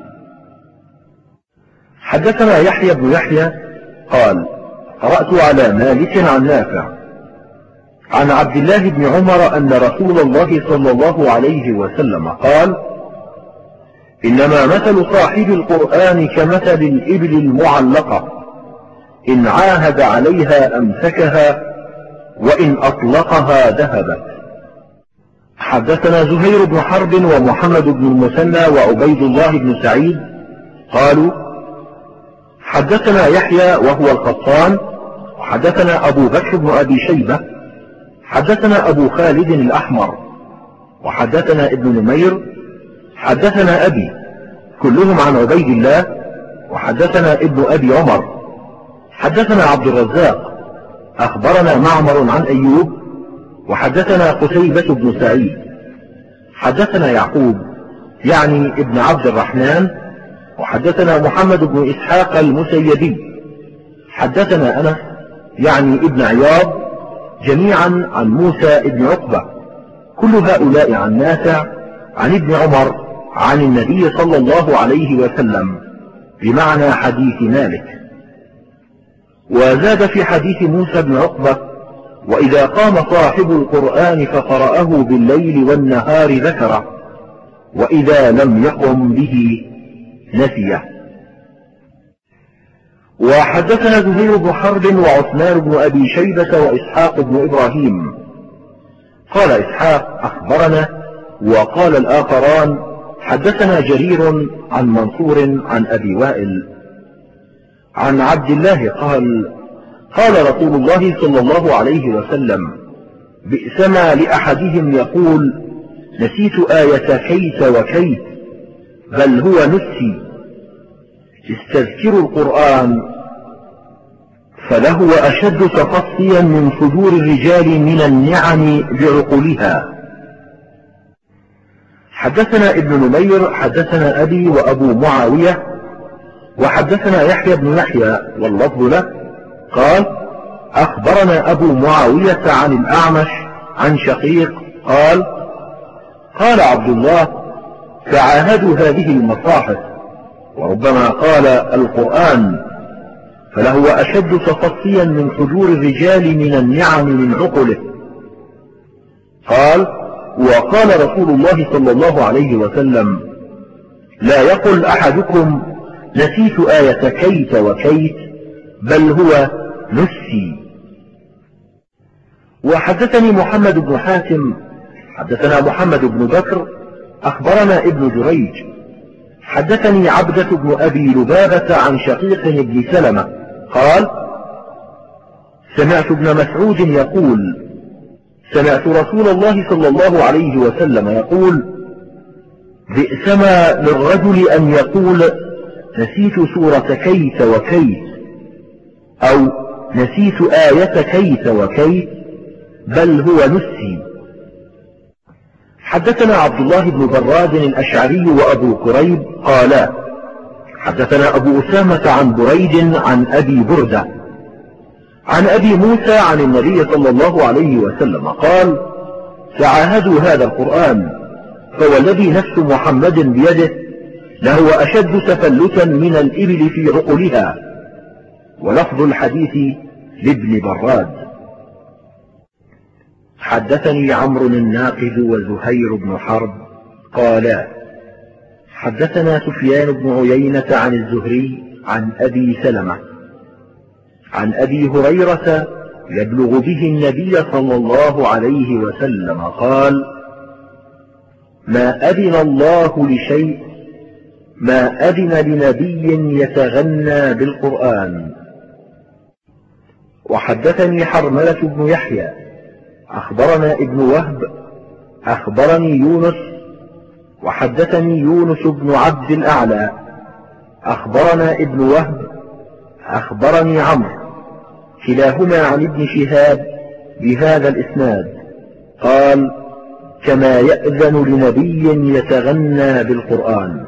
حدثنا يحيى بن يحيى قال: قرأت على مالك عن نافع عن عبد الله بن عمر أن رسول الله صلى الله عليه وسلم قال: إنما مثل صاحب القرآن كمثل الإبل المعلقة، إن عاهد عليها أمسكها وإن أطلقها ذهبت. حدثنا زهير بن حرب ومحمد بن المثنى وعبيد الله بن سعيد قالوا: حدثنا يحيى وهو القطان، وحدثنا أبو بكر بن أبي شيبة، حدثنا أبو خالد الأحمر، وحدثنا ابن نمير، حدثنا أبي، كلهم عن عبيد الله، وحدثنا ابن أبي عمر، حدثنا عبد الرزاق، أخبرنا معمر عن أيوب، وحدثنا قتيبة بن سعيد، حدثنا يعقوب يعني ابن عبد الرحمن، وحدثنا محمد بن إسحاق المسيبي، حدثنا أنس يعني ابن عياض، جميعا عن موسى ابن عقبة، كل هؤلاء عن نافع عن ابن عمر عن النبي صلى الله عليه وسلم بمعنى حديث مالك. وزاد في حديث موسى بن عقبة: وإذا قام صاحب القرآن فقرأه بالليل والنهار ذكره، وإذا لم يقم به نسيه. وحدثنا زهير بن حرب وعثمان بن أبي شيبة وإسحاق بن إبراهيم. قال إسحاق: أخبرنا، وقال الآخران: حدثنا جرير عن منصور عن أبي وائل عن عبد الله قال: قال رسول الله صلى الله عليه وسلم: بئسما لأحدهم يقول: نسيت آية كيت وكيت، بل هو نسي. استذكروا القرآن فلهو أشد تفصيا من صدور الرجال من النعم بعقولها. حدثنا ابن نمير حدثنا أبي وأبو معاوية، وحدثنا يحيى بن يحيى واللفظ له قال: أخبرنا أبو معاوية عن الأعمش عن شقيق قال: قال عبد الله: تعاهدوا هذه المصاحف، وربما قال القرآن فلهو أشد تفصيا من حضور الرجال من النعم من عقله. قال: وقال رسول الله صلى الله عليه وسلم: لا يقل أحدكم نسيت آية كيت وكيت، بل هو نسي. وحدثني محمد بن حاتم حدثنا محمد بن بكر أخبرنا ابن جريج حدثني عبدة بن أبي لبابة عن شقيق بن سلمة قال: سمعت ابن مسعود يقول: سمعت رسول الله صلى الله عليه وسلم يقول: بئسما للرجل أن يقول نسيت سورة كيت وكيت، أو نسيت آية كيت وكيت، بل هو نسي. حدثنا عبد الله بن براد الأشعري وأبو كريب قالا: حدثنا أبو أسامة عن بريد عن أبي بردة عن أبي موسى عن النبي صلى الله عليه وسلم قال: تعاهدوا هذا القرآن، فوالذي نفس محمد بيده لهو أشد تفلتا من الإبل في عقلها. ولفظ الحديث لابن براد. حدثني عمرو الناقد وزهير بن حرب قالا: حدثنا سفيان بن عيينة عن الزهري عن أبي سلمة عن أبي هريرة يبلغ به النبي صلى الله عليه وسلم قال: ما أذن الله لشيء، ما أذن لنبي يتغنى بالقرآن. وحدثني حرملة بن يحيى أخبرنا ابن وهب أخبرني يونس، وحدثني يونس بن عبد الأعلى أخبرنا ابن وهب أخبرني عمرو كلاهما عن ابن شهاب بهذا الإسناد قال: كما يأذن لنبي يتغنى بالقرآن.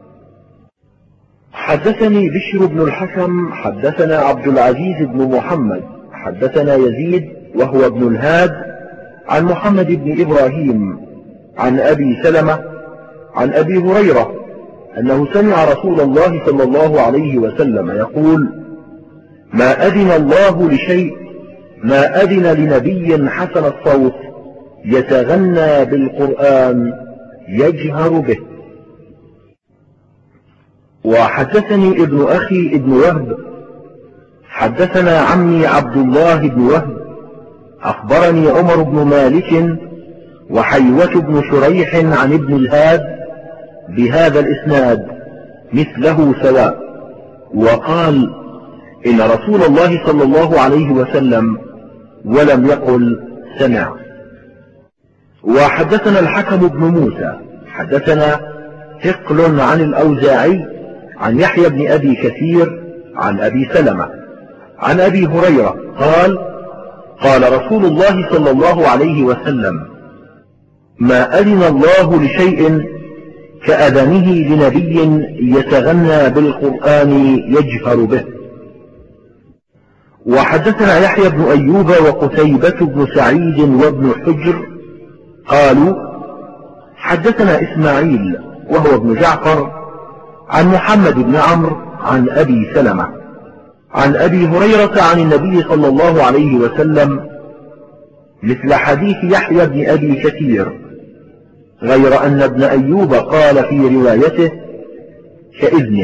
حدثني بشر بن الحكم حدثنا عبد العزيز بن محمد حدثنا يزيد وهو ابن الهاد عن محمد بن إبراهيم عن أبي سلمة عن أبي هريرة أنه سمع رسول الله صلى الله عليه وسلم يقول: ما أذن الله لشيء ما أذن لنبي حسن الصوت يتغنى بالقرآن يجهر به. وحدثني ابن أخي ابن وهب حدثنا عمي عبد الله بن وهب أخبرني عمر بن مالك وحيوة بن شريح عن ابن الهاد بهذا الإسناد مثله سواء، وقال: إن رسول الله صلى الله عليه وسلم ولم يقل سمع. وحدثنا الحكم بن موسى حدثنا ثقل عن الأوزاعي عن يحيى بن أبي كثير عن أبي سلمة عن أبي هريرة قال: قال رسول الله صلى الله عليه وسلم: ما أذن الله لشيء كأذنه لنبي يتغنى بالقرآن يجهر به. وحدثنا يحيى بن أيوب وقتيبة بن سعيد وابن حجر قالوا: حدثنا إسماعيل وهو ابن جعفر عن محمد بن عمرو عن أبي سلمة عن أبي هريرة عن النبي صلى الله عليه وسلم مثل حديث يحيى بن أبي كثير، غير أن ابن أيوب قال في روايته كإذنه.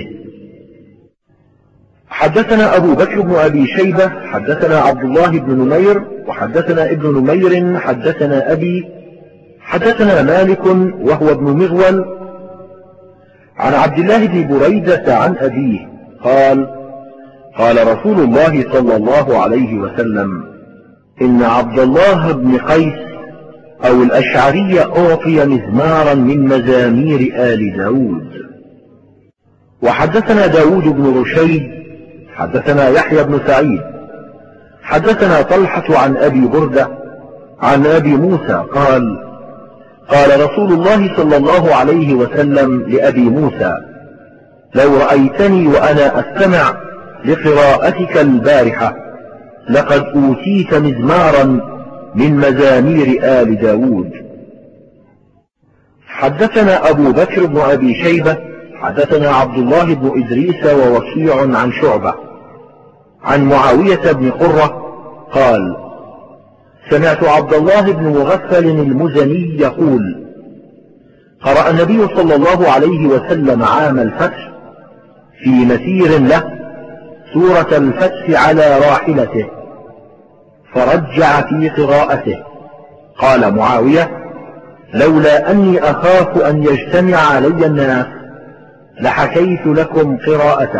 حدثنا أبو بكر بن أبي شيبة حدثنا عبد الله بن نمير وحدثنا ابن نمير حدثنا أبي حدثنا مالك وهو ابن مغول عن عبد الله بن بريدة عن أبيه قال: قال رسول الله صلى الله عليه وسلم: إن عبد الله بن قيس أو الأشعري أعطي مزمارا من مزامير آل داود. وحدثنا داود بن رشيد حدثنا يحيى بن سعيد حدثنا طلحة عن أبي بردة عن أبي موسى قال: قال رسول الله صلى الله عليه وسلم لأبي موسى: لو رأيتني وأنا أستمع لقراءتك البارحة لقد أوتيت مزمارا من مزامير آل داود. حدثنا أبو بكر بن أبي شيبة حدثنا عبد الله بن إدريس ووكيع عن شعبة عن معاوية بن قرة قال: سمعت عبد الله بن مغفل المزني يقول: قرأ النبي صلى الله عليه وسلم عام الفتح في مسير له سورة الفتح على راحلته فرجع في قراءته. قال معاوية: لولا أني أخاف أن يجتمع علي الناس لحكيت لكم قراءته.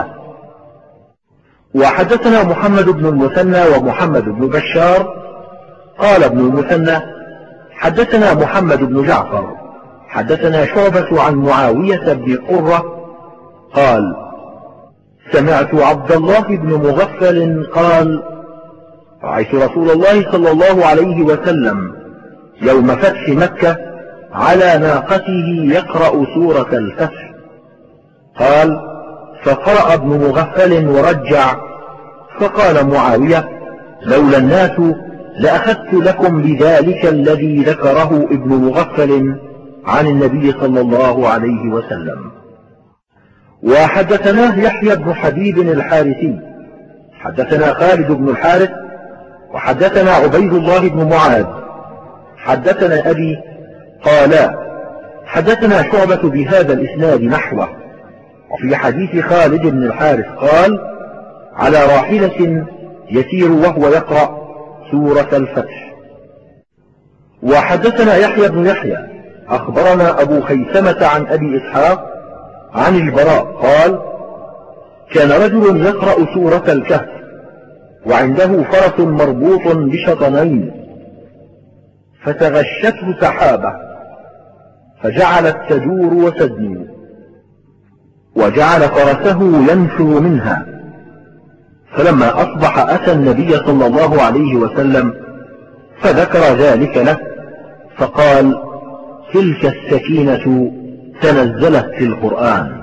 وحدثنا محمد بن المثنى ومحمد بن بشار قال ابن المثنى: حدثنا محمد بن جعفر حدثنا شعبة عن معاوية بن قرة قال: سمعت عبد الله بن مغفل قال: رأيت رسول الله صلى الله عليه وسلم يوم فتح مكة على ناقته يقرأ سورة الفتح. قال: فقرأ ابن مغفل ورجع، فقال معاوية: لولا الناس لأخذت لكم بذلك الذي ذكره ابن مغفل عن النبي صلى الله عليه وسلم. وحدثناه يحيى بن حبيب الحارثي حدثنا خالد بن الحارث وحدثنا عبيد الله بن معاذ حدثنا أبي قالا: حدثنا شعبة بهذا الإسناد نحوه. وفي حديث خالد بن الحارث قال: على راحلة يسير وهو يقرأ سورة الفتح. وحدثنا يحيى بن يحيى أخبرنا أبو خيثمة عن أبي إسحاق عن البراء قال: كان رجل يقرأ سورة الكهف وعنده فرس مربوط بشطنين فتغشته سحابة فجعلت تدور وتدنو وجعل فرسه ينفر منها، فلما أصبح أتى النبي صلى الله عليه وسلم فذكر ذلك له، فقال: تلك السكينة تنزلت في القرآن.